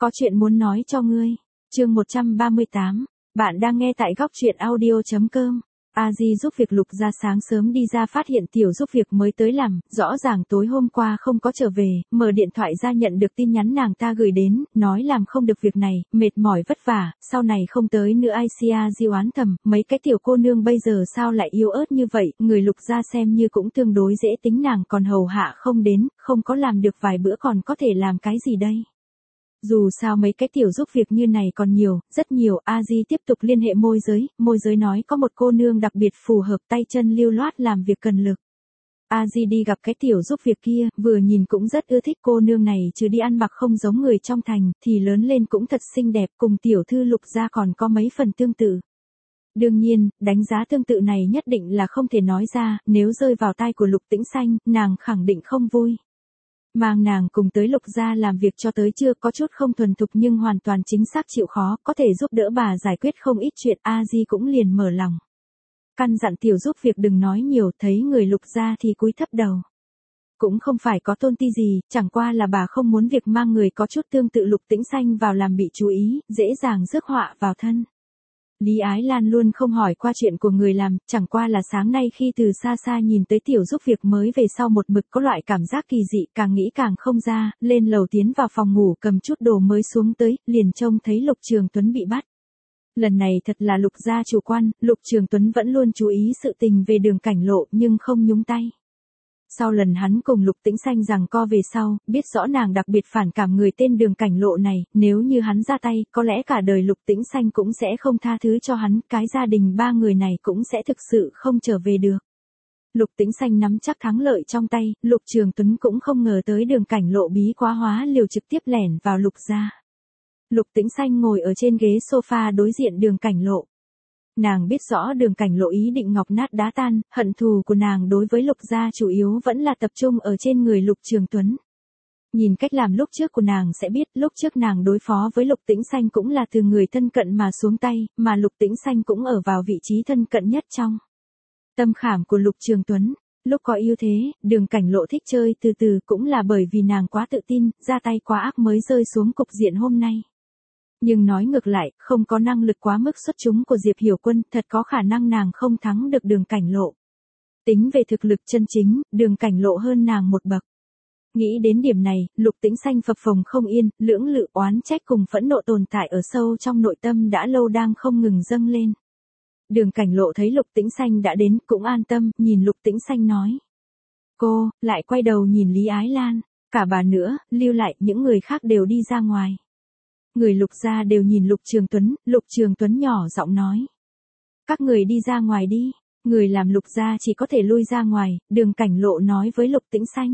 Có chuyện muốn nói cho ngươi. Chương 138. Bạn đang nghe tại góc truyện audio.com. A Di giúp việc Lục Gia sáng sớm đi ra phát hiện tiểu giúp việc mới tới làm, rõ ràng tối hôm qua không có trở về, mở điện thoại ra nhận được tin nhắn nàng ta gửi đến, nói làm không được việc này, mệt mỏi vất vả, sau này không tới nữa. Aisia Di oán thầm, mấy cái tiểu cô nương bây giờ sao lại yếu ớt như vậy, người Lục Gia xem như cũng tương đối dễ tính, nàng còn hầu hạ không đến, không có làm được vài bữa còn có thể làm cái gì đây. Dù sao mấy cái tiểu giúp việc như này còn nhiều, rất nhiều. A Di tiếp tục liên hệ môi giới nói có một cô nương đặc biệt phù hợp, tay chân lưu loát, làm việc cần lực. A Di đi gặp cái tiểu giúp việc kia, vừa nhìn cũng rất ưa thích cô nương này, trừ đi ăn mặc không giống người trong thành, thì lớn lên cũng thật xinh đẹp, cùng tiểu thư Lục Gia còn có mấy phần tương tự. Đương nhiên, đánh giá tương tự này nhất định là không thể nói ra, nếu rơi vào tai của Lục Tĩnh Xanh, nàng khẳng định không vui. Mang nàng cùng tới Lục Gia làm việc cho tới chưa, có chút không thuần thục nhưng hoàn toàn chính xác chịu khó, có thể giúp đỡ bà giải quyết không ít chuyện. A Di cũng liền mở lòng. Căn dặn tiểu giúp việc đừng nói nhiều, thấy người Lục Gia thì cúi thấp đầu. Cũng không phải có tôn ti gì, chẳng qua là bà không muốn việc mang người có chút tương tự Lục Tĩnh Xanh vào làm bị chú ý, dễ dàng rước họa vào thân. Lý Ái Lan luôn không hỏi qua chuyện của người làm, chẳng qua là sáng nay khi từ xa xa nhìn tới tiểu giúp việc mới về sau một mực có loại cảm giác kỳ dị, càng nghĩ càng không ra, lên lầu tiến vào phòng ngủ cầm chút đồ mới xuống tới, liền trông thấy Lục Trường Tuấn bị bắt. Lần này thật là Lục gia chủ quan, Lục Trường Tuấn vẫn luôn chú ý sự tình về Đường Cảnh Lộ nhưng không nhúng tay. Sau lần hắn cùng Lục Tĩnh Xanh giằng co về sau, biết rõ nàng đặc biệt phản cảm người tên Đường Cảnh Lộ này, nếu như hắn ra tay, có lẽ cả đời Lục Tĩnh Xanh cũng sẽ không tha thứ cho hắn, cái gia đình ba người này cũng sẽ thực sự không trở về được. Lục Tĩnh Xanh nắm chắc thắng lợi trong tay, Lục Trường Tuấn cũng không ngờ tới Đường Cảnh Lộ bí quá hóa liều trực tiếp lẻn vào Lục gia. Lục Tĩnh Xanh ngồi ở trên ghế sofa đối diện Đường Cảnh Lộ. Nàng biết rõ Đường Cảnh Lộ ý định ngọc nát đá tan, hận thù của nàng đối với Lục gia chủ yếu vẫn là tập trung ở trên người Lục Trường Tuấn. Nhìn cách làm lúc trước của nàng sẽ biết, lúc trước nàng đối phó với Lục Tĩnh Xanh cũng là từ người thân cận mà xuống tay, mà Lục Tĩnh Xanh cũng ở vào vị trí thân cận nhất trong tâm khảm của Lục Trường Tuấn. Lúc có ưu thế, Đường Cảnh Lộ thích chơi từ từ cũng là bởi vì nàng quá tự tin, ra tay quá ác mới rơi xuống cục diện hôm nay. Nhưng nói ngược lại, không có năng lực quá mức xuất chúng của Diệp Hiểu Quân, thật có khả năng nàng không thắng được Đường Cảnh Lộ. Tính về thực lực chân chính, Đường Cảnh Lộ hơn nàng một bậc. Nghĩ đến điểm này, Lục Tĩnh Xanh phập phồng không yên, lưỡng lự oán trách cùng phẫn nộ tồn tại ở sâu trong nội tâm đã lâu đang không ngừng dâng lên. Đường Cảnh Lộ thấy Lục Tĩnh Xanh đã đến, cũng an tâm, nhìn Lục Tĩnh Xanh nói. Cô, lại quay đầu nhìn Lý Ái Lan, cả bà nữa, lưu lại, những người khác đều đi ra ngoài. Người Lục gia đều nhìn Lục Trường Tuấn nhỏ giọng nói. Các người đi ra ngoài đi, người làm Lục gia chỉ có thể lui ra ngoài, Đường Cảnh Lộ nói với Lục Tĩnh Xanh.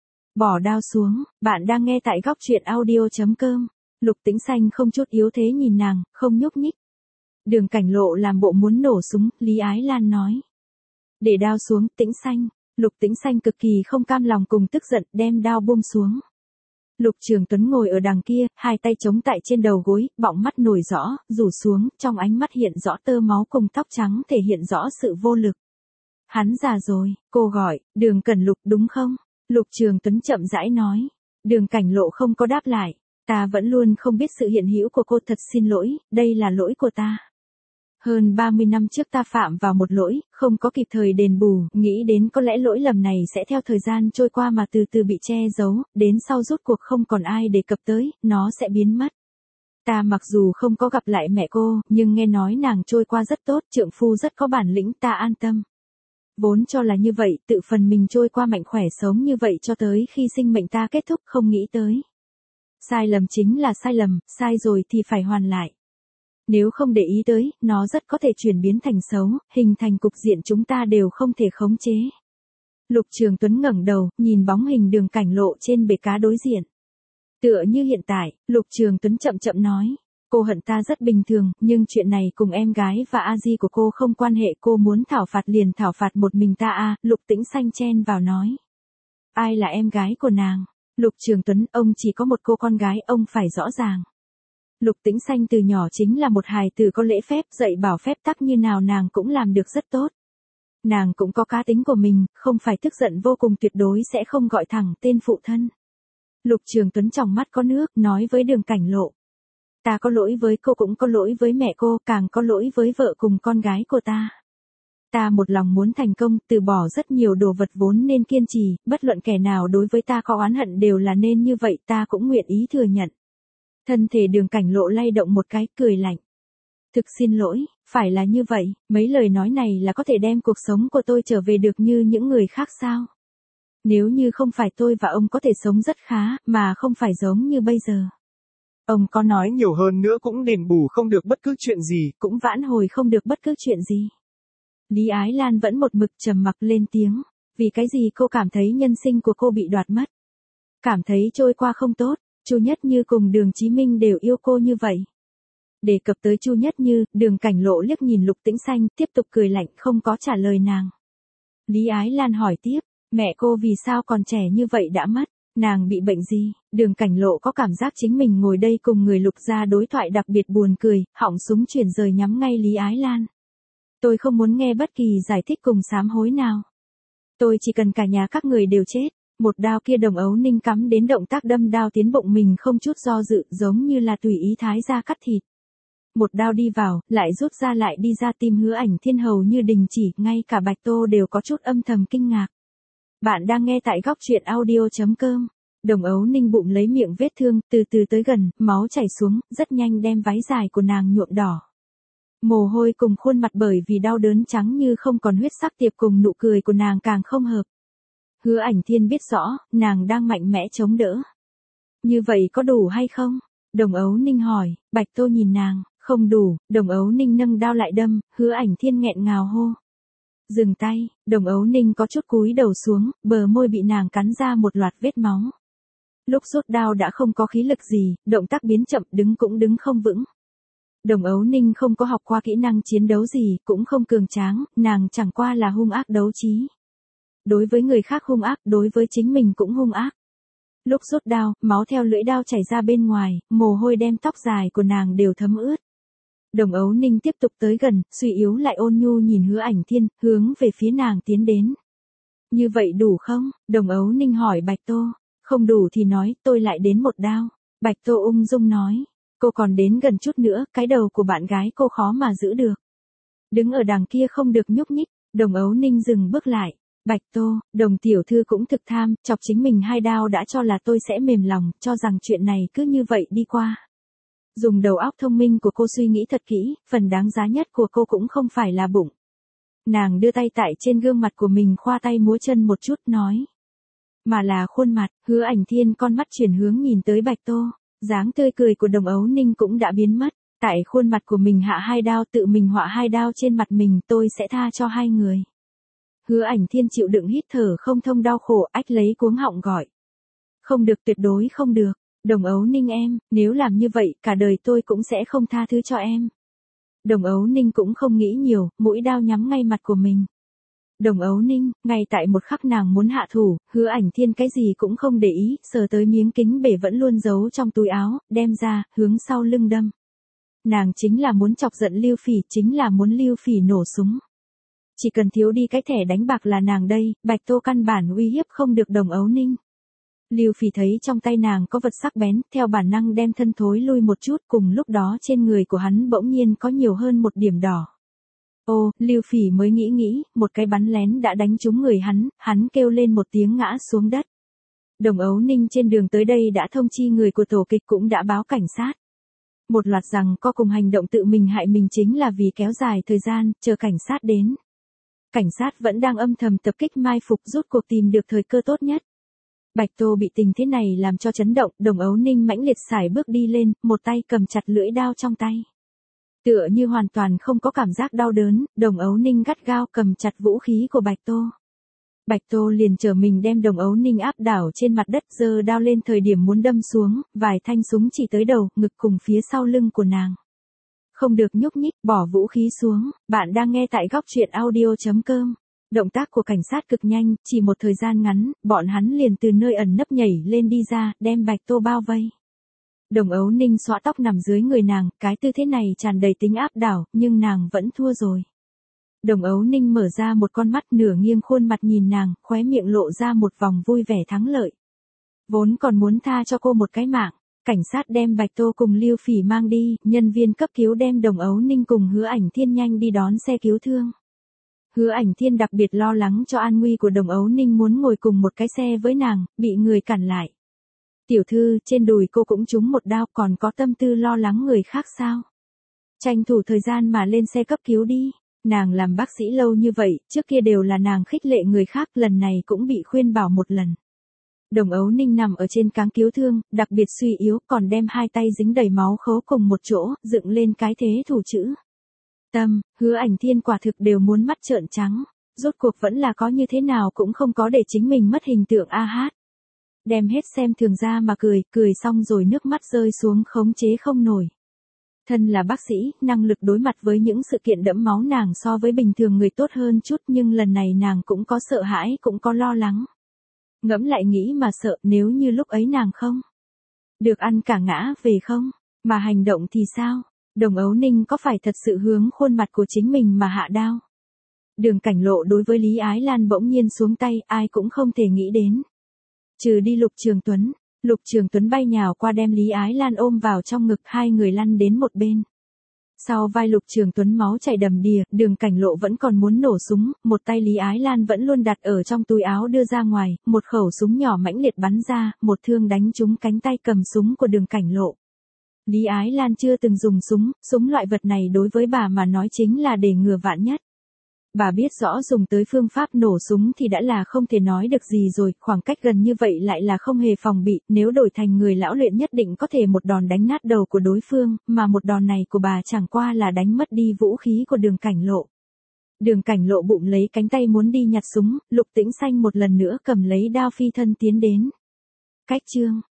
Bỏ đao xuống, bạn đang nghe tại góc truyện audio.com. Lục Tĩnh Xanh không chút yếu thế nhìn nàng, không nhúc nhích. Đường Cảnh Lộ làm bộ muốn nổ súng, Lý Ái Lan nói. Để đao xuống, Tĩnh Xanh. Lục Tĩnh Xanh cực kỳ không cam lòng cùng tức giận, đem đao buông xuống. Lục Trường Tuấn ngồi ở đằng kia, hai tay chống tại trên đầu gối, bọng mắt nổi rõ, rủ xuống, trong ánh mắt hiện rõ tơ máu cùng tóc trắng thể hiện rõ sự vô lực. Hắn già rồi, cô gọi, Đường Cẩn Lục đúng không? Lục Trường Tuấn chậm rãi nói. Đường Cảnh Lộ không có đáp lại. Ta vẫn luôn không biết sự hiện hữu của cô, thật xin lỗi, đây là lỗi của ta. Hơn 30 năm trước ta phạm vào một lỗi, không có kịp thời đền bù, nghĩ đến có lẽ lỗi lầm này sẽ theo thời gian trôi qua mà từ từ bị che giấu, đến sau rốt cuộc không còn ai đề cập tới, nó sẽ biến mất. Ta mặc dù không có gặp lại mẹ cô, nhưng nghe nói nàng trôi qua rất tốt, trượng phu rất có bản lĩnh, ta an tâm. Vốn cho là như vậy, tự phần mình trôi qua mạnh khỏe sống như vậy cho tới khi sinh mệnh ta kết thúc, không nghĩ tới. Sai lầm chính là sai lầm, sai rồi thì phải hoàn lại. Nếu không để ý tới, nó rất có thể chuyển biến thành xấu, hình thành cục diện chúng ta đều không thể khống chế. Lục Trường Tuấn ngẩng đầu, nhìn bóng hình Đường Cảnh Lộ trên bể cá đối diện. Tựa như hiện tại, Lục Trường Tuấn chậm chậm nói. Cô hận ta rất bình thường, nhưng chuyện này cùng em gái và A Di của cô không quan hệ, cô muốn thảo phạt liền thảo phạt một mình ta à, Lục Tĩnh Xanh chen vào nói. Ai là em gái của nàng? Lục Trường Tuấn, ông chỉ có một cô con gái, ông phải rõ ràng. Lục Tĩnh Xanh từ nhỏ chính là một hài tử có lễ phép, dạy bảo phép tắc như nào nàng cũng làm được rất tốt. Nàng cũng có cá tính của mình, không phải tức giận vô cùng tuyệt đối sẽ không gọi thẳng tên phụ thân. Lục Trường Tuấn tròng mắt có nước, nói với Đường Cảnh Lộ. Ta có lỗi với cô, cũng có lỗi với mẹ cô, càng có lỗi với vợ cùng con gái của ta. Ta một lòng muốn thành công, từ bỏ rất nhiều đồ vật vốn nên kiên trì, bất luận kẻ nào đối với ta có oán hận đều là nên như vậy, ta cũng nguyện ý thừa nhận. Thân thể Đường Cảnh Lộ lay động một cái, cười lạnh. Thực xin lỗi, phải là như vậy, mấy lời nói này là có thể đem cuộc sống của tôi trở về được như những người khác sao? Nếu như không phải tôi và ông có thể sống rất khá, mà không phải giống như bây giờ. Ông có nói Nhiều hơn nữa cũng đền bù không được bất cứ chuyện gì. Cũng vãn hồi không được bất cứ chuyện gì. Lý Ái Lan vẫn một mực trầm mặc lên tiếng. Vì cái gì cô cảm thấy nhân sinh của cô bị đoạt mất? Cảm thấy trôi qua không tốt, Chu Nhất Như cùng Đường Chí Minh đều yêu cô như vậy. Đề cập tới Chu Nhất Như, Đường Cảnh Lộ liếc nhìn Lục Tĩnh Xanh, tiếp tục cười lạnh không có trả lời nàng. Lý Ái Lan hỏi tiếp, mẹ cô vì sao còn trẻ như vậy đã mất? Nàng bị bệnh gì? Đường Cảnh Lộ có cảm giác chính mình ngồi đây cùng người Lục gia đối thoại đặc biệt buồn cười, họng súng chuyển rời nhắm ngay Lý Ái Lan. Tôi không muốn nghe bất kỳ giải thích cùng sám hối nào. Tôi chỉ cần cả nhà các người đều chết. Một đao kia Đồng Ấu Ninh cắm đến động tác đâm đao tiến bụng mình không chút do dự, giống như là tùy ý thái ra cắt thịt. Một đao đi vào, lại rút ra lại đi ra, tim Hứa Ảnh Thiên hầu như đình chỉ, ngay cả Bạch Tô đều có chút âm thầm kinh ngạc. Bạn đang nghe tại góc truyện audio.com. Đồng Ấu Ninh bụng lấy miệng vết thương, từ từ tới gần, máu chảy xuống, rất nhanh đem váy dài của nàng nhuộm đỏ. Mồ hôi cùng khuôn mặt bởi vì đau đớn trắng như không còn huyết sắc, tiệp cùng nụ cười của nàng càng không hợp. Hứa Ảnh Thiên biết rõ, nàng đang mạnh mẽ chống đỡ. Như vậy có đủ hay không? Đồng Ấu Ninh hỏi. Bạch Tô nhìn nàng. Không đủ. Đồng Ấu Ninh nâng đao lại đâm, Hứa Ảnh Thiên nghẹn ngào hô. Dừng tay. Đồng Ấu Ninh có chút cúi đầu xuống, bờ môi bị nàng cắn ra một loạt vết máu. Lúc rút đao đã không có khí lực gì, động tác biến chậm, đứng cũng đứng không vững. Đồng Ấu Ninh không có học qua kỹ năng chiến đấu gì, cũng không cường tráng, nàng chẳng qua là hung ác đấu trí. Đối với người khác hung ác, đối với chính mình cũng hung ác. Lúc rút đao, máu theo lưỡi đao chảy ra bên ngoài, mồ hôi đem tóc dài của nàng đều thấm ướt. Đồng Ấu Ninh tiếp tục tới gần, suy yếu lại ôn nhu nhìn Hứa Ảnh Thiên, hướng về phía nàng tiến đến. Như vậy đủ không? Đồng Ấu Ninh hỏi Bạch Tô. Không đủ thì nói, tôi lại đến một đao. Bạch Tô ung dung nói. Cô còn đến gần chút nữa, cái đầu của bạn gái cô khó mà giữ được. Đứng ở đằng kia không được nhúc nhích. Đồng Ấu Ninh dừng bước lại. Bạch Tô, Đồng tiểu thư cũng thực tham, chọc chính mình 2 đao đã cho là tôi sẽ mềm lòng, cho rằng chuyện này cứ như vậy đi qua. Dùng đầu óc thông minh của cô suy nghĩ thật kỹ, phần đáng giá nhất của cô cũng không phải là bụng. Nàng đưa tay tại trên gương mặt của mình khoa tay múa chân một chút nói. Mà là khuôn mặt. Hứa Ảnh Thiên con mắt chuyển hướng nhìn tới Bạch Tô. Dáng tươi cười của Đồng Ấu Ninh cũng đã biến mất. Tại khuôn mặt của mình hạ 2 đao, tự mình họa 2 đao trên mặt mình, tôi sẽ tha cho 2 người. Hứa Ảnh Thiên chịu đựng hít thở không thông đau khổ, ách lấy cuống họng gọi. Không được, tuyệt đối không được. Đồng Ấu Ninh em, nếu làm như vậy, cả đời tôi cũng sẽ không tha thứ cho em. Đồng Ấu Ninh cũng không nghĩ nhiều, mũi đao nhắm ngay mặt của mình. Đồng Ấu Ninh, ngay tại một khắc nàng muốn hạ thủ, Hứa Ảnh Thiên cái gì cũng không để ý, sờ tới miếng kính bể vẫn luôn giấu trong túi áo, đem ra, hướng sau lưng đâm. Nàng chính là muốn chọc giận Lưu Phỉ, chính là muốn Lưu Phỉ nổ súng. Chỉ cần thiếu đi cái thẻ đánh bạc là nàng đây, Bạch Tô căn bản uy hiếp không được Đồng Ấu Ninh. Lưu Phỉ thấy trong tay nàng có vật sắc bén, theo bản năng đem thân thối lui một chút, cùng lúc đó trên người của hắn bỗng nhiên có nhiều hơn một điểm đỏ. Ô, Lưu Phỉ mới nghĩ, một cái bắn lén đã đánh trúng người hắn kêu lên một tiếng ngã xuống đất. Đồng Ấu Ninh trên đường tới đây đã thông chi người của tổ kịch, cũng đã báo cảnh sát. Một loạt rằng co cùng hành động tự mình hại mình chính là vì kéo dài thời gian, chờ cảnh sát đến. Cảnh sát vẫn đang âm thầm tập kích mai phục, rút cuộc tìm được thời cơ tốt nhất. Bạch Tô bị tình thế này làm cho chấn động, Đồng Ấu Ninh mãnh liệt sải bước đi lên, một tay cầm chặt lưỡi đao trong tay. Tựa như hoàn toàn không có cảm giác đau đớn, Đồng Ấu Ninh gắt gao cầm chặt vũ khí của Bạch Tô. Bạch Tô liền trở mình đem Đồng Ấu Ninh áp đảo trên mặt đất, giơ đao lên thời điểm muốn đâm xuống, vài thanh súng chỉ tới đầu, ngực cùng phía sau lưng của nàng. Không được nhúc nhích, bỏ vũ khí xuống. Bạn đang nghe tại góc truyện audio.com. Động tác của cảnh sát cực nhanh, chỉ một thời gian ngắn, bọn hắn liền từ nơi ẩn nấp nhảy lên đi ra, đem Bạch Tô bao vây. Đồng Ấu Ninh xõa tóc nằm dưới người nàng, cái tư thế này tràn đầy tính áp đảo, nhưng nàng vẫn thua rồi. Đồng Ấu Ninh mở ra một con mắt, nửa nghiêng khuôn mặt nhìn nàng, khóe miệng lộ ra một vòng vui vẻ thắng lợi. Vốn còn muốn tha cho cô một cái mạng, cảnh sát đem Bạch Tô cùng Lưu Phỉ mang đi, nhân viên cấp cứu đem Đồng Ấu Ninh cùng Hứa Ảnh Thiên nhanh đi đón xe cứu thương. Hứa Ảnh Thiên đặc biệt lo lắng cho an nguy của Đồng Ấu Ninh, muốn ngồi cùng một cái xe với nàng, bị người cản lại. Tiểu thư, trên đùi cô cũng trúng một đao, còn có tâm tư lo lắng người khác sao? Tranh thủ thời gian mà lên xe cấp cứu đi. Nàng làm bác sĩ lâu như vậy, trước kia đều là nàng khích lệ người khác, lần này cũng bị khuyên bảo một lần. Đồng Ấu Ninh nằm ở trên cáng cứu thương, đặc biệt suy yếu, còn đem hai tay dính đầy máu khấu cùng một chỗ, dựng lên cái thế thủ chữ. Hứa Ảnh Thiên quả thực đều muốn mắt trợn trắng, rốt cuộc vẫn là có như thế nào cũng không có để chính mình mất hình tượng a hát. Đem hết xem thường ra mà cười xong rồi nước mắt rơi xuống khống chế không nổi. Thân là bác sĩ, năng lực đối mặt với những sự kiện đẫm máu nàng so với bình thường người tốt hơn chút, nhưng lần này nàng cũng có sợ hãi, cũng có lo lắng. Ngẫm lại nghĩ mà sợ, nếu như lúc ấy nàng không được ăn cả ngã về không, mà hành động thì sao? Đồng Ấu Ninh có phải thật sự hướng khuôn mặt của chính mình mà hạ đao? Đường Cảnh Lộ đối với Lý Ái Lan bỗng nhiên xuống tay, ai cũng không thể nghĩ đến. Trừ đi Lục Trường Tuấn. Lục Trường Tuấn bay nhào qua đem Lý Ái Lan ôm vào trong ngực, hai người lăn đến một bên. Sau vai Lục Trường Tuấn máu chảy đầm đìa, Đường Cảnh Lộ vẫn còn muốn nổ súng, một tay Lý Ái Lan vẫn luôn đặt ở trong túi áo đưa ra ngoài, một khẩu súng nhỏ mãnh liệt bắn ra, một thương đánh trúng cánh tay cầm súng của Đường Cảnh Lộ. Lý Ái Lan chưa từng dùng súng loại vật này đối với bà mà nói chính là để ngừa vạn nhất. Bà biết rõ dùng tới phương pháp nổ súng thì đã là không thể nói được gì rồi, khoảng cách gần như vậy lại là không hề phòng bị, nếu đổi thành người lão luyện nhất định có thể một đòn đánh nát đầu của đối phương, mà một đòn này của bà chẳng qua là đánh mất đi vũ khí của Đường Cảnh Lộ. Đường Cảnh Lộ bụng lấy cánh tay muốn đi nhặt súng, Lục Tĩnh Xanh một lần nữa cầm lấy đao phi thân tiến đến. Cách chương